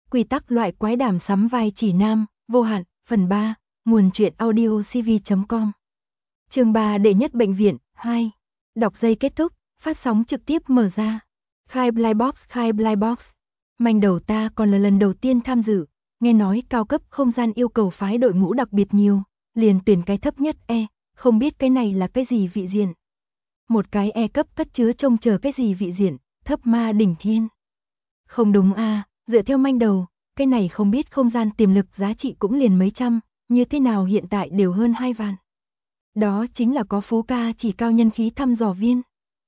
Quy tắc loại quái đàm sắm vai chỉ nam, vô hạn, phần 3, nguồn truyện audiocv.com. Chương 3 đệ nhất bệnh viện, 2. Đọc giây kết thúc, phát sóng trực tiếp mở ra. Khai Blind Box. Manh đầu ta còn là lần đầu tiên tham dự, nghe nói cao cấp không gian yêu cầu phái đội ngũ đặc biệt nhiều, liền tuyển cái thấp nhất E, không biết cái này là cái gì vị diện. Một cái E cấp cất chứa trông chờ cái gì vị diện, thấp ma đỉnh thiên. Không đúng à, dựa theo manh đầu, cái này không biết không gian tiềm lực giá trị cũng liền mấy trăm, như thế nào hiện tại đều hơn 2 vạn. Đó chính là có Phú Ca chỉ cao nhân khí thăm dò viên.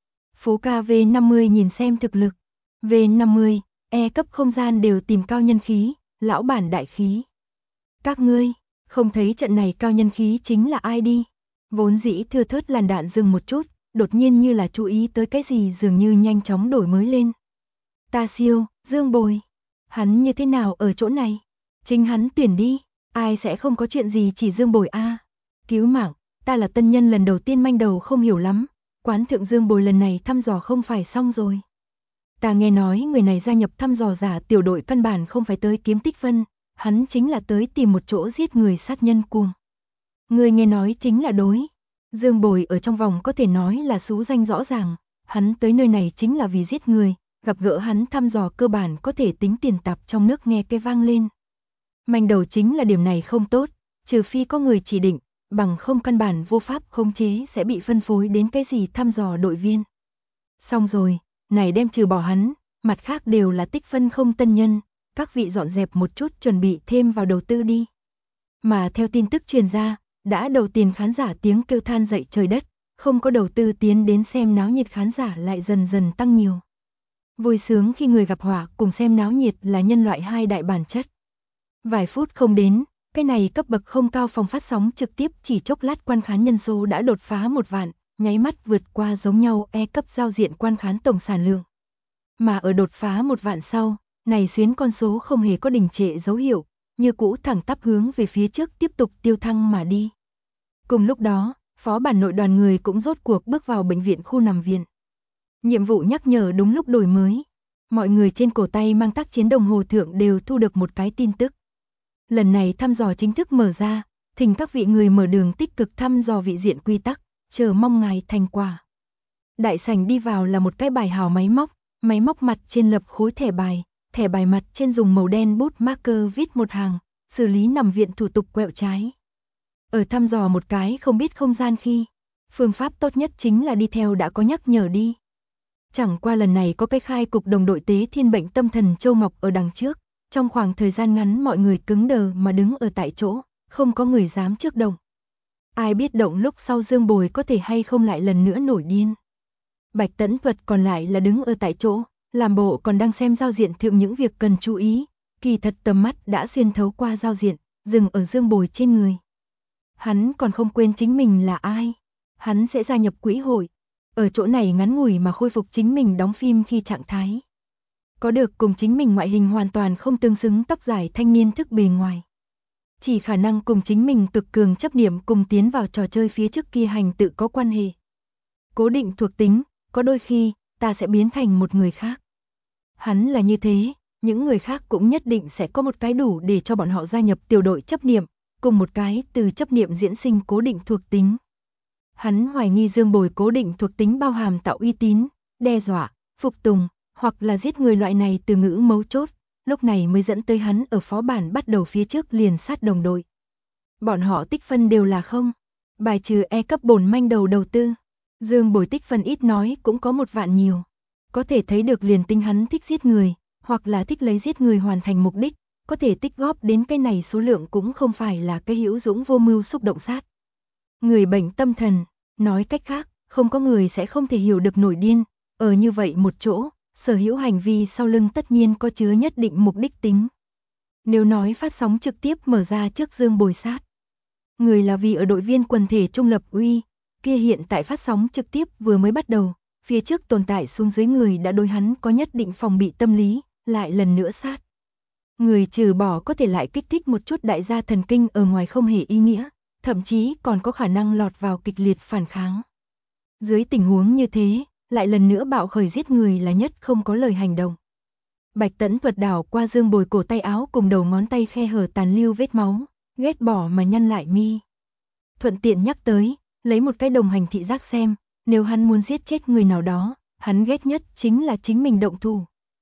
Phú Ca V50 nhìn xem thực lực. V50, E cấp không gian đều tìm cao nhân khí, lão bản đại khí. Các ngươi, không thấy trận này cao nhân khí chính là ai đi. Vốn dĩ thưa thớt làn đạn dừng một chút, đột nhiên như là chú ý tới cái gì dường như nhanh chóng đổi mới lên. Ta siêu, Dương Bồi. Hắn như thế nào ở chỗ này? Chính hắn tuyển đi, ai sẽ không có chuyện gì chỉ Dương Bồi a. Cứu mạng, ta là tân nhân lần đầu tiên manh đầu không hiểu lắm, quán thượng Dương Bồi lần này thăm dò không phải xong rồi. Ta nghe nói người này gia nhập thăm dò giả tiểu đội căn bản không phải tới kiếm tích phân, hắn chính là tới tìm một chỗ giết người sát nhân cuồng. Người nghe nói chính là đối. Dương Bồi ở trong vòng có thể nói là xú danh rõ ràng, hắn tới nơi này chính là vì giết người, gặp gỡ hắn thăm dò cơ bản có thể tính tiền tạp trong nước nghe cái vang lên. Manh đầu chính là điểm này không tốt, trừ phi có người chỉ định, bằng không căn bản vô pháp khống chế sẽ bị phân phối đến cái gì thăm dò đội viên. Xong rồi, này đem trừ bỏ hắn, mặt khác đều là tích phân không tân nhân, các vị dọn dẹp một chút chuẩn bị thêm vào đầu tư đi. Mà theo tin tức truyền ra, đã đầu tiền khán giả tiếng kêu than dậy trời đất, không có đầu tư tiến đến xem náo nhiệt khán giả lại dần dần tăng nhiều. Vui sướng khi người gặp họa cùng xem náo nhiệt là nhân loại hai đại bản chất. Vài phút không đến, cái này cấp bậc không cao phòng phát sóng trực tiếp chỉ chốc lát quan khán nhân số đã đột phá 1 vạn, nháy mắt vượt qua giống nhau E cấp giao diện quan khán tổng sản lượng. Mà ở đột phá 1 vạn sau, này xuyến con số không hề có đình trệ dấu hiệu, như cũ thẳng tắp hướng về phía trước tiếp tục tiêu thăng mà đi. Cùng lúc đó, phó bản nội đoàn người cũng rốt cuộc bước vào bệnh viện khu nằm viện. Nhiệm vụ nhắc nhở đúng lúc đổi mới. Mọi người trên cổ tay mang tác chiến đồng hồ thượng đều thu được một cái tin tức. Lần này thăm dò chính thức mở ra, thỉnh các vị người mở đường tích cực thăm dò vị diện quy tắc, chờ mong ngài thành quả. Đại sảnh đi vào là một cái bài hào máy móc mặt trên lập khối thẻ bài mặt trên dùng màu đen bút marker viết một hàng, xử lý nằm viện thủ tục quẹo trái. Ở thăm dò một cái không biết không gian khi, phương pháp tốt nhất chính là đi theo đã có nhắc nhở đi. Chẳng qua lần này có cái khai cục đồng đội tế thiên bệnh tâm thần Châu Mộc ở đằng trước, trong khoảng thời gian ngắn mọi người cứng đờ mà đứng ở tại chỗ, không có người dám trước động. Ai biết động lúc sau Dương Bồi có thể hay không lại lần nữa nổi điên. Bạch Tẫn Thuật còn lại là đứng ở tại chỗ, làm bộ còn đang xem giao diện thượng những việc cần chú ý, kỳ thật tầm mắt đã xuyên thấu qua giao diện, dừng ở Dương Bồi trên người. Hắn còn không quên chính mình là ai, hắn sẽ gia nhập quỹ hội. Ở chỗ này ngắn ngủi mà khôi phục chính mình đóng phim khi trạng thái. Có được cùng chính mình ngoại hình hoàn toàn không tương xứng tóc dài thanh niên thức bề ngoài. Chỉ khả năng cùng chính mình cực cường chấp niệm cùng tiến vào trò chơi phía trước kia hành tự có quan hệ. Cố định thuộc tính, có đôi khi, ta sẽ biến thành một người khác. Hắn là như thế, những người khác cũng nhất định sẽ có một cái đủ để cho bọn họ gia nhập tiểu đội chấp niệm, cùng một cái từ chấp niệm diễn sinh cố định thuộc tính. Hắn hoài nghi Dương Bồi cố định thuộc tính bao hàm tạo uy tín, đe dọa, phục tùng, hoặc là giết người loại này từ ngữ mấu chốt, lúc này mới dẫn tới hắn ở phó bản bắt đầu phía trước liền sát đồng đội. Bọn họ tích phân đều là không, bài trừ E cấp bổn manh đầu tư. Dương Bồi tích phân ít nói cũng có 1 vạn nhiều. Có thể thấy được liền tinh hắn thích giết người, hoặc là thích lấy giết người hoàn thành mục đích, có thể tích góp đến cái này số lượng cũng không phải là cái hữu dũng vô mưu xúc động sát. Người bệnh tâm thần, nói cách khác, không có người sẽ không thể hiểu được nổi điên, ở như vậy một chỗ, sở hữu hành vi sau lưng tất nhiên có chứa nhất định mục đích tính. Nếu nói phát sóng trực tiếp mở ra trước Dương Bồi sát, người là vì ở đội viên quần thể trung lập uy, kia hiện tại phát sóng trực tiếp vừa mới bắt đầu, phía trước tồn tại xuống dưới người đã đối hắn có nhất định phòng bị tâm lý, lại lần nữa sát. Người trừ bỏ có thể lại kích thích một chút đại gia thần kinh ở ngoài không hề ý nghĩa, thậm chí còn có khả năng lọt vào kịch liệt phản kháng. Dưới tình huống như thế, lại lần nữa bạo khởi giết người là nhất không có lời hành động. Bạch Tẫn Thuật đảo qua Dương Bồi cổ tay áo cùng đầu ngón tay khe hở tàn lưu vết máu, ghét bỏ mà nhăn lại mi. Thuận tiện nhắc tới, lấy một cái đồng hành thị giác xem, nếu hắn muốn giết chết người nào đó, hắn ghét nhất chính là chính mình động thủ.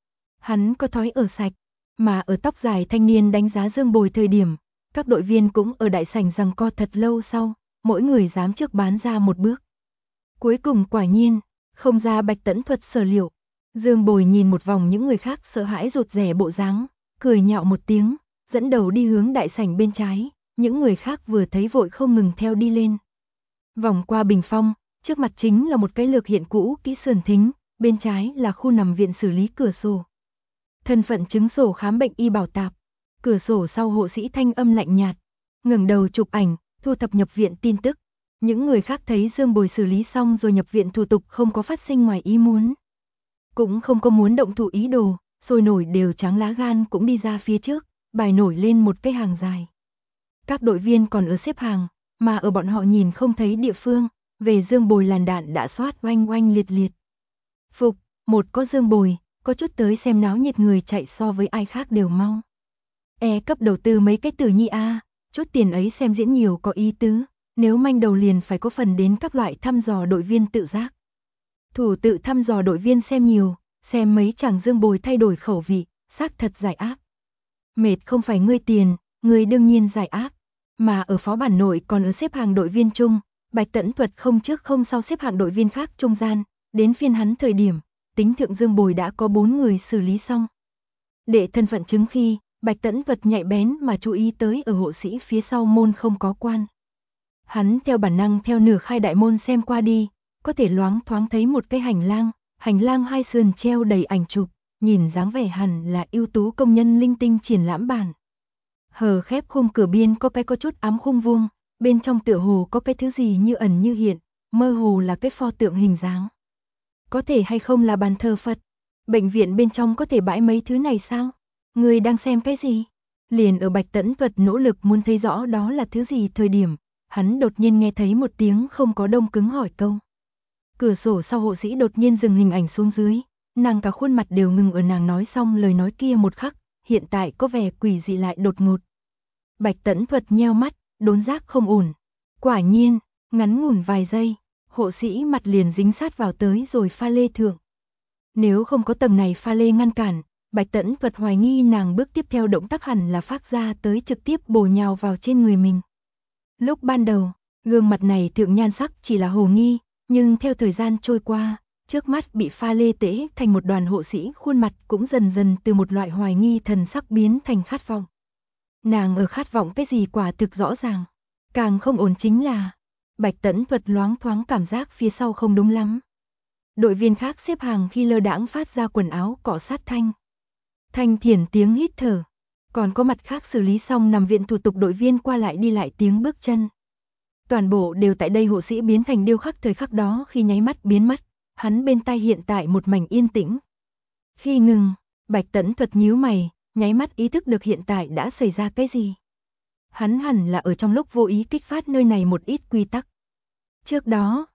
Hắn có thói ở sạch, mà ở tóc dài thanh niên đánh giá Dương Bồi thời điểm, các đội viên cũng ở đại sảnh giằng co thật lâu sau, mỗi người dám trước bán ra một bước. Cuối cùng quả nhiên, không ra Bạch Tẫn Thuật sở liệu. Dương Bồi nhìn một vòng những người khác sợ hãi rụt rè bộ dáng, cười nhạo một tiếng, dẫn đầu đi hướng đại sảnh bên trái, những người khác vừa thấy vội không ngừng theo đi lên. Vòng qua bình phong, trước mặt chính là một cái lược hiện cũ kỹ sườn thính, bên trái là khu nằm viện xử lý cửa sổ. Thân phận chứng sổ khám bệnh y bảo tạp, cửa sổ sau hộ sĩ thanh âm lạnh nhạt, ngẩng đầu chụp ảnh, thu thập nhập viện tin tức. Những người khác thấy Dương Bồi xử lý xong rồi nhập viện thủ tục không có phát sinh ngoài ý muốn. Cũng không có muốn động thủ ý đồ, sôi nổi đều trắng lá gan cũng đi ra phía trước, bài nổi lên một cái hàng dài. Các đội viên còn ở xếp hàng, mà ở bọn họ nhìn không thấy địa phương, về Dương Bồi làn đạn đã xoát oanh oanh liệt liệt. Phục, một có Dương Bồi, có chút tới xem náo nhiệt người chạy so với ai khác đều mau. Cấp đầu tư mấy cái tử nhi a, chút tiền ấy xem diễn nhiều có ý tứ, nếu manh đầu liền phải có phần đến các loại thăm dò đội viên tự giác. Thủ tự thăm dò đội viên xem nhiều, xem mấy chàng Dương Bồi thay đổi khẩu vị, xác thật giải áp. Mệt không phải ngươi tiền, ngươi đương nhiên giải áp. Mà ở phó bản nội còn ở xếp hàng đội viên chung, Bạch Tẫn Thuật không trước không sau xếp hạng đội viên khác trung gian, đến phiên hắn thời điểm, tính thượng Dương Bồi đã có 4 người xử lý xong. Để thân phận chứng khi, Bạch Tẫn Thuật nhạy bén mà chú ý tới ở hộ sĩ phía sau môn không có quan. Hắn theo bản năng theo nửa khai đại môn xem qua đi, có thể loáng thoáng thấy một cái hành lang hai sườn treo đầy ảnh chụp, nhìn dáng vẻ hẳn là ưu tú công nhân linh tinh triển lãm bản. Hờ khép khung cửa biên có cái có chút ám khung vuông, bên trong tựa hồ có cái thứ gì như ẩn như hiện, mơ hồ là cái pho tượng hình dáng. Có thể hay không là bàn thờ Phật? Bệnh viện bên trong có thể bãi mấy thứ này sao? Người đang xem cái gì? Liền ở Bạch Tẫn Thuật nỗ lực muốn thấy rõ đó là thứ gì thời điểm, hắn đột nhiên nghe thấy một tiếng không có đông cứng hỏi câu. Cửa sổ sau hộ sĩ đột nhiên dừng hình ảnh xuống dưới, nàng cả khuôn mặt đều ngừng ở nàng nói xong lời nói kia một khắc, hiện tại có vẻ quỷ dị lại đột ngột. Bạch Tẫn Thuật nheo mắt, đốn giác không ổn. Quả nhiên, ngắn ngủn vài giây, hộ sĩ mặt liền dính sát vào tới rồi pha lê thượng. Nếu không có tầng này pha lê ngăn cản, Bạch Tẫn Thuật hoài nghi nàng bước tiếp theo động tác hẳn là phát ra tới trực tiếp bổ nhào vào trên người mình. Lúc ban đầu, gương mặt này thượng nhan sắc chỉ là hồ nghi, nhưng theo thời gian trôi qua, trước mắt bị pha lê tễ thành một đoàn hộ sĩ khuôn mặt cũng dần dần từ một loại hoài nghi thần sắc biến thành khát vọng. Nàng ở khát vọng cái gì quả thực rõ ràng. Càng không ổn chính là, Bạch Tẫn Thuật loáng thoáng cảm giác phía sau không đúng lắm. Đội viên khác xếp hàng khi lơ đãng phát ra quần áo cọ sát thanh. Thanh thiển tiếng hít thở. Còn có mặt khác xử lý xong nằm viện thủ tục đội viên qua lại đi lại tiếng bước chân. Toàn bộ đều tại đây hộ sĩ biến thành điêu khắc thời khắc đó khi nháy mắt biến mất, hắn bên tai hiện tại một mảnh yên tĩnh. Khi ngừng, Bạch Tẫn Thuật nhíu mày, nháy mắt ý thức được hiện tại đã xảy ra cái gì. Hắn hẳn là ở trong lúc vô ý kích phát nơi này một ít quy tắc. Trước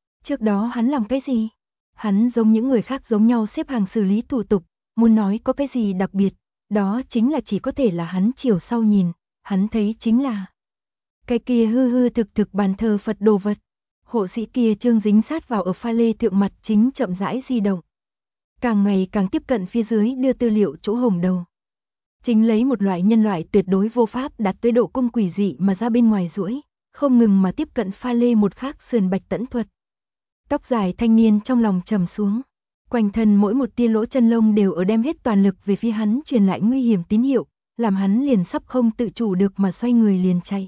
đó hắn làm cái gì? Hắn giống những người khác giống nhau xếp hàng xử lý thủ tục, muốn nói có cái gì đặc biệt, đó chính là chỉ có thể là hắn chiều sau nhìn, hắn thấy chính là cái kia hư hư thực thực bàn thờ Phật đồ vật. Hộ sĩ kia trương dính sát vào ở pha lê thượng mặt chính chậm rãi di động. Càng ngày càng tiếp cận phía dưới đưa tư liệu chỗ hồng đầu. Chính lấy một loại nhân loại tuyệt đối vô pháp đạt tới độ cung quỷ dị mà ra bên ngoài duỗi, không ngừng mà tiếp cận pha lê một khác sườn Bạch Tẫn Thuật. Tóc dài thanh niên trong lòng trầm xuống, quanh thân mỗi một tia lỗ chân lông đều ở đem hết toàn lực về phía hắn truyền lại nguy hiểm tín hiệu, làm hắn liền sắp không tự chủ được mà xoay người liền chạy.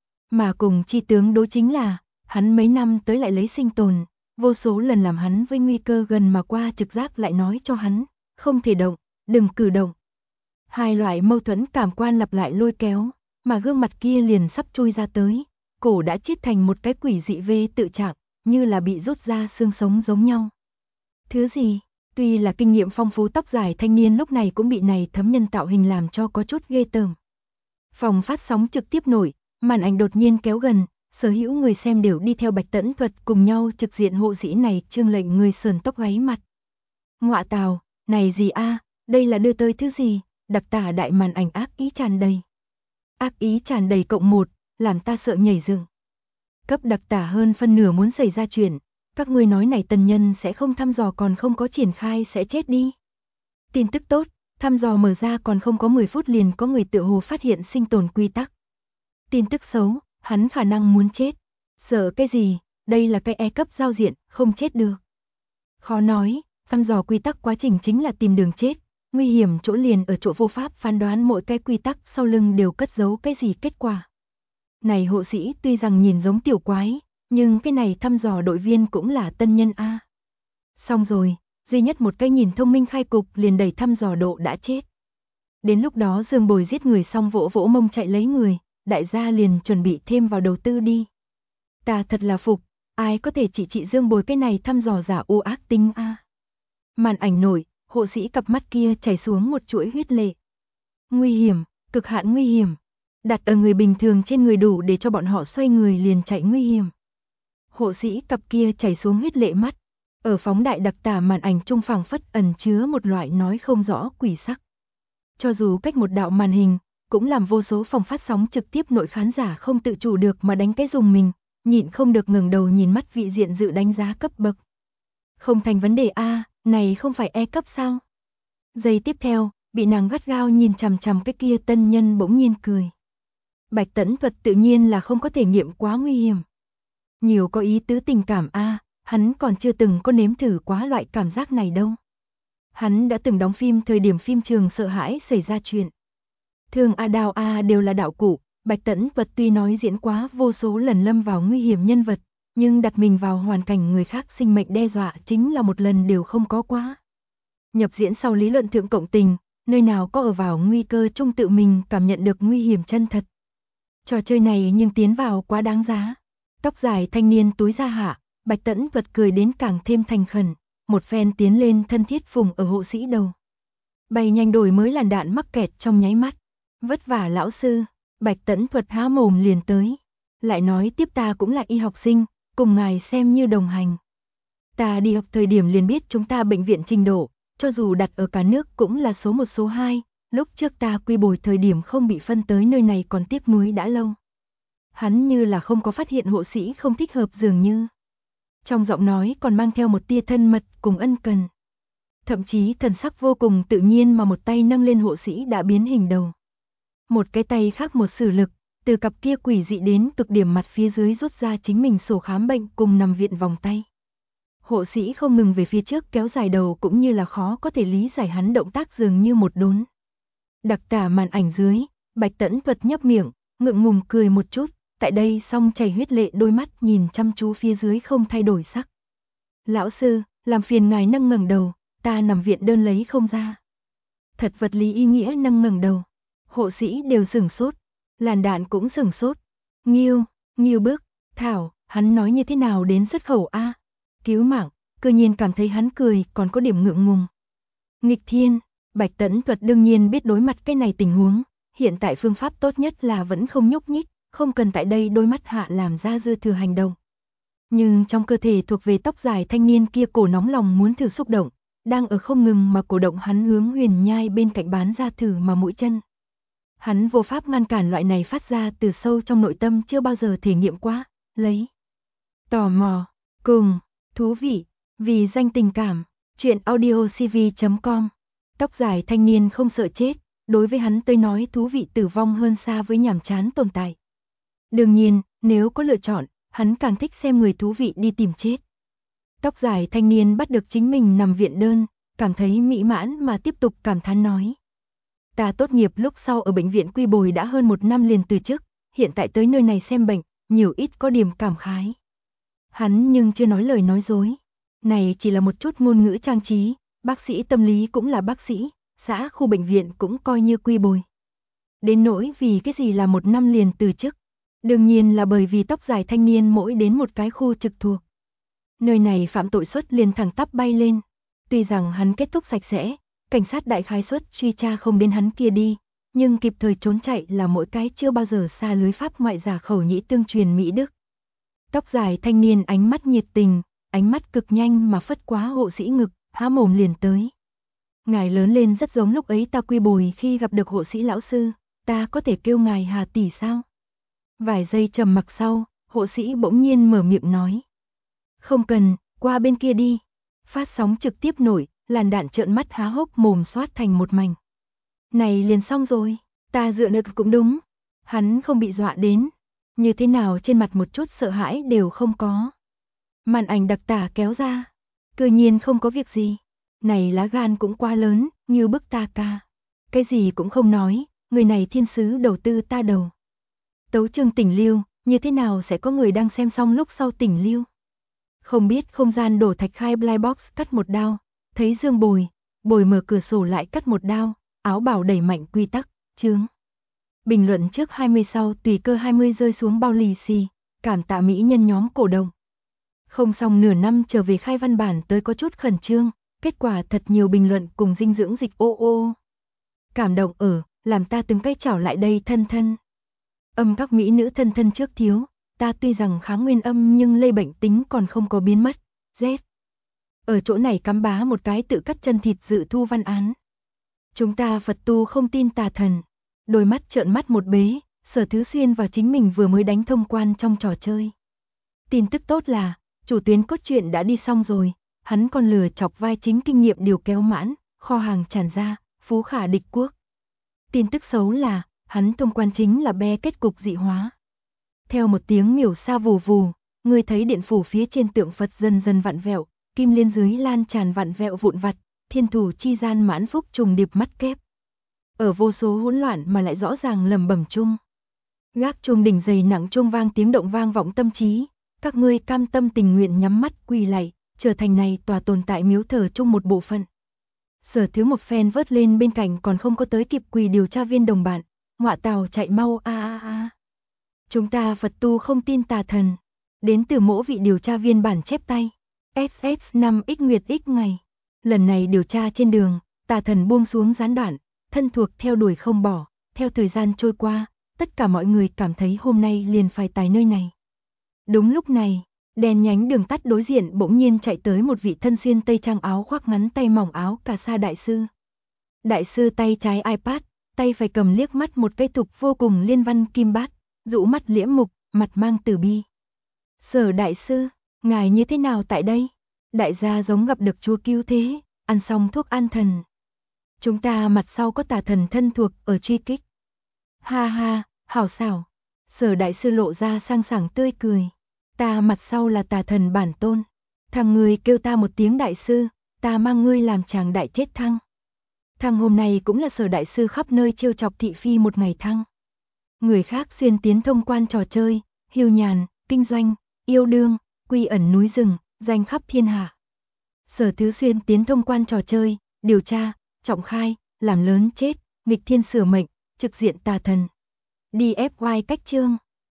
Mà cùng chi tướng đối chính là, hắn mấy năm tới lại lấy sinh tồn, vô số lần làm hắn với nguy cơ gần mà qua trực giác lại nói cho hắn, không thể động, đừng cử động. Hai loại mâu thuẫn cảm quan lặp lại lôi kéo, mà gương mặt kia liền sắp chui ra tới, cổ đã chết thành một cái quỷ dị vê tự trạng, như là bị rút ra xương sống giống nhau. Thứ gì? Tuy là kinh nghiệm phong phú tóc dài thanh niên lúc này cũng bị này thấm nhân tạo hình làm cho có chút ghê tởm. Phòng phát sóng trực tiếp nổi, màn ảnh đột nhiên kéo gần, sở hữu người xem đều đi theo Bạch Tẫn Thuật cùng nhau trực diện hộ sĩ này trương lệnh người sờn tóc gáy mặt. Ngọa tào, này gì a? Đây là đưa tới thứ gì? Đặc tả đại màn ảnh ác ý tràn đầy. Ác ý tràn đầy cộng 1, làm ta sợ nhảy dựng. Cấp đặc tả hơn phân nửa muốn xảy ra chuyện, các ngươi nói này tần nhân sẽ không thăm dò còn không có triển khai sẽ chết đi. Tin tức tốt, thăm dò mở ra còn không có 10 phút liền có người tự hồ phát hiện sinh tồn quy tắc. Tin tức xấu, hắn khả năng muốn chết. Sợ cái gì, đây là cái E cấp giao diện, không chết được. Khó nói, thăm dò quy tắc quá trình chính là tìm đường chết, nguy hiểm chỗ liền ở chỗ vô pháp phán đoán mỗi cái quy tắc sau lưng đều cất giấu cái gì kết quả. Này hộ sĩ tuy rằng nhìn giống tiểu quái, nhưng cái này thăm dò đội viên cũng là tân nhân A. Xong rồi, duy nhất một cái nhìn thông minh khai cục liền đẩy thăm dò độ đã chết. Đến lúc đó Dương Bồi giết người xong vỗ vỗ mông chạy lấy người, đại gia liền chuẩn bị thêm vào đầu tư đi. Ta thật là phục, ai có thể trị Dương Bồi cái này thăm dò giả u ác tinh A. Màn ảnh nổi, hộ sĩ cặp mắt kia chảy xuống một chuỗi huyết lệ. Nguy hiểm, cực hạn nguy hiểm. Đặt ở người bình thường trên người đủ để cho bọn họ xoay người liền chạy nguy hiểm. Hộ sĩ cặp kia chảy xuống huyết lệ mắt. Ở phóng đại đặc tả màn ảnh trung phảng phất ẩn chứa một loại nói không rõ quỷ sắc. Cho dù cách một đạo màn hình, cũng làm vô số phòng phát sóng trực tiếp nội khán giả không tự chủ được mà đánh cái dùng mình, nhịn không được ngẩng đầu nhìn mắt vị diện dự đánh giá cấp bậc. Không thành vấn đề A, này không phải E cấp sao? Giây tiếp theo, bị nàng gắt gao nhìn chằm chằm cái kia tân nhân bỗng nhiên cười. Bạch Tẫn Thuật tự nhiên là không có thể nghiệm quá nguy hiểm. Nhiều có ý tứ tình cảm A, hắn còn chưa từng có nếm thử quá loại cảm giác này đâu. Hắn đã từng đóng phim thời điểm phim trường sợ hãi xảy ra chuyện. Thường A Đào A đều là đạo cụ, Bạch Tẫn Thuật tuy nói diễn quá vô số lần lâm vào nguy hiểm nhân vật, nhưng đặt mình vào hoàn cảnh người khác sinh mệnh đe dọa chính là một lần đều không có quá. Nhập diễn sau lý luận thượng cộng tình, nơi nào có ở vào nguy cơ chung tự mình cảm nhận được nguy hiểm chân thật. Trò chơi này nhưng tiến vào quá đáng giá. Tóc dài thanh niên túi ra hạ, Bạch Tẫn Thuật cười đến càng thêm thành khẩn, một phen tiến lên thân thiết phùng ở hộ sĩ đầu. Bay nhanh đổi mới làn đạn mắc kẹt trong nháy mắt. Vất vả lão sư, Bạch Tẫn Thuật há mồm liền tới. Lại nói tiếp ta cũng là y học sinh, cùng ngài xem như đồng hành. Ta đi học thời điểm liền biết chúng ta bệnh viện trình độ, cho dù đặt ở cả nước cũng là số 1 số 2, lúc trước ta quy bồi thời điểm không bị phân tới nơi này còn tiếc nuối đã lâu. Hắn như là không có phát hiện hộ sĩ không thích hợp dường như. Trong giọng nói còn mang theo một tia thân mật cùng ân cần. Thậm chí thần sắc vô cùng tự nhiên mà một tay nâng lên hộ sĩ đã biến hình đầu. Một cái tay khác một sử lực, từ cặp kia quỷ dị đến cực điểm mặt phía dưới rút ra chính mình sổ khám bệnh cùng nằm viện vòng tay. Hộ sĩ không ngừng về phía trước kéo dài đầu cũng như là khó có thể lý giải hắn động tác dường như một đốn. Đặc tả màn ảnh dưới, Bạch Tẫn Thuật nhấp miệng, ngượng ngùng cười một chút, tại đây xong chảy huyết lệ đôi mắt nhìn chăm chú phía dưới không thay đổi sắc. Lão sư, làm phiền ngài nâng ngẩng đầu, ta nằm viện đơn lấy không ra. Thật vật lý ý nghĩa nâng ngẩng đầu. Hộ sĩ đều sửng sốt, làn đạn cũng sửng sốt. Nghiêu bước, Thảo, hắn nói như thế nào đến xuất khẩu A? Cứu mạng, cơ nhiên cảm thấy hắn cười còn có điểm ngượng ngùng. Nghịch thiên, Bạch Tẫn Thuật đương nhiên biết đối mặt cái này tình huống, hiện tại phương pháp tốt nhất là vẫn không nhúc nhích, không cần tại đây đôi mắt hạ làm ra dư thừa hành động. Nhưng trong cơ thể thuộc về tóc dài thanh niên kia cổ nóng lòng muốn thử xúc động, đang ở không ngừng mà cổ động hắn hướng Huyền Nhai bên cạnh bán ra thử mà mũi chân. Hắn vô pháp ngăn cản loại này phát ra từ sâu trong nội tâm chưa bao giờ thể nghiệm quá, lấy tò mò, cùng, thú vị, vì danh tình cảm, chuyện audiocv.com. Tóc dài thanh niên không sợ chết, đối với hắn tới nói thú vị tử vong hơn xa với nhàm chán tồn tại. Đương nhiên, nếu có lựa chọn, hắn càng thích xem người thú vị đi tìm chết. Tóc dài thanh niên bắt được chính mình nằm viện đơn, cảm thấy mỹ mãn mà tiếp tục cảm thán nói. Ta tốt nghiệp lúc sau ở bệnh viện Quy Bồi đã hơn 1 năm liền từ chức, hiện tại tới nơi này xem bệnh, nhiều ít có điểm cảm khái. Hắn nhưng chưa nói lời nói dối. Này chỉ là một chút ngôn ngữ trang trí, bác sĩ tâm lý cũng là bác sĩ, xã khu bệnh viện cũng coi như Quy Bồi. Đến nỗi vì cái gì là 1 năm liền từ chức, đương nhiên là bởi vì tóc dài thanh niên mỗi đến một cái khu trực thuộc. Nơi này phạm tội suất liền thẳng tắp bay lên. Tuy rằng hắn kết thúc sạch sẽ, cảnh sát đại khái suất truy tra không đến hắn kia đi, nhưng kịp thời trốn chạy là mỗi cái chưa bao giờ xa lưới pháp ngoại giả khẩu nhĩ tương truyền Mỹ Đức. Tóc dài thanh niên ánh mắt nhiệt tình, ánh mắt cực nhanh mà phất quá hộ sĩ ngực, há mồm liền tới. Ngài lớn lên rất giống lúc ấy ta Quy Bồi khi gặp được hộ sĩ lão sư, ta có thể kêu ngài Hà tỷ sao? Vài giây trầm mặc sau, hộ sĩ bỗng nhiên mở miệng nói. Không cần, qua bên kia đi. Phát sóng trực tiếp nổi, làn đạn trợn mắt há hốc mồm xoát thành một mảnh. Này liền xong rồi, ta dựa được cũng đúng. Hắn không bị dọa đến, như thế nào trên mặt một chút sợ hãi đều không có. Màn ảnh đặc tả kéo ra, cư nhiên không có việc gì. Này lá gan cũng quá lớn, như bức ta ca. Cái gì cũng không nói, người này thiên sứ đầu tư ta đầu. Tấu chương tỉnh lưu, như thế nào sẽ có người đang xem xong lúc sau tỉnh lưu? Không biết không gian đổ thạch khai blind box cắt một đao, thấy Dương Bồi, Bồi mở cửa sổ lại cắt một đao, áo bảo đẩy mạnh quy tắc, chướng. Bình luận trước 20 sau tùy cơ 20 rơi xuống bao lì xì, cảm tạ mỹ nhân nhóm cổ động. Không xong nửa năm trở về khai văn bản tới có chút khẩn trương, kết quả thật nhiều bình luận cùng dinh dưỡng dịch ô. Cảm động làm ta từng cái chảo lại đây thân thân. Âm các mỹ nữ thân thân trước thiếu, ta tuy rằng kháng nguyên âm nhưng lây bệnh tính còn không có biến mất. Z. Ở chỗ này cắm bá một cái tự cắt chân thịt dự thu văn án. Chúng ta Phật tu không tin tà thần. Đôi mắt trợn mắt một bế, Sở Thứ Xuyên vào chính mình vừa mới đánh thông quan trong trò chơi. Tin tức tốt là, chủ tuyến cốt truyện đã đi xong rồi, hắn còn lừa chọc vai chính kinh nghiệm điều kéo mãn, kho hàng tràn ra, phú khả địch quốc. Tin tức xấu là, hắn thông quan chính là be kết cục dị hóa. Theo một tiếng miểu sa vù vù, người thấy điện phủ phía trên tượng Phật dần dần vặn vẹo, kim liên dưới lan tràn vặn vẹo vụn vặt, thiên thủ chi gian mãn phúc trùng điệp mắt kép. Ở vô số hỗn loạn mà lại rõ ràng lầm bẩm chung. Gác chuông đỉnh dày nặng chuông vang tiếng động vang vọng tâm trí, các ngươi cam tâm tình nguyện nhắm mắt quỳ lạy, trở thành này tòa tồn tại miếu thờ chung một bộ phận. Sở Thứ một phen vớt lên bên cạnh còn không có tới kịp quỳ điều tra viên đồng bạn, ngọa tào chạy mau a. Chúng ta Phật tu không tin tà thần. Đến từ mỗi vị điều tra viên bản chép tay. SS5X Nguyệt X ngày. Lần này điều tra trên đường, tà thần buông xuống gián đoạn, thân thuộc theo đuổi không bỏ. Theo thời gian trôi qua, tất cả mọi người cảm thấy hôm nay liền phải tài nơi này. Đúng lúc này, đèn nhánh đường tắt đối diện bỗng nhiên chạy tới một vị thân xuyên tây trang áo khoác ngắn tay mỏng áo cà sa đại sư. Đại sư tay trái iPad, tay phải cầm liếc mắt một cây thục vô cùng liên văn kim bát, rũ mắt liễm mục, mặt mang từ bi. Sở đại sư, ngài như thế nào tại đây? Đại gia giống gặp được chúa cứu thế, ăn xong thuốc an thần. Chúng ta mặt sau có tà thần thân thuộc ở truy kích. Ha ha, hảo xảo. Sở đại sư lộ ra sang sảng tươi cười. Ta mặt sau là tà thần bản tôn. Thằng người kêu ta một tiếng đại sư, ta mang ngươi làm chàng đại chết thăng. Thằng hôm nay cũng là sở đại sư khắp nơi trêu chọc thị phi một ngày thăng. Người khác xuyên tiến thông quan trò chơi, hiu nhàn, kinh doanh, yêu đương, quy ẩn núi rừng, danh khắp thiên hạ. Sở Thứ Xuyên tiến thông quan trò chơi, điều tra, trọng khai, làm lớn chết, nghịch thiên sửa mệnh, trực diện tà thần. DFY cách chương.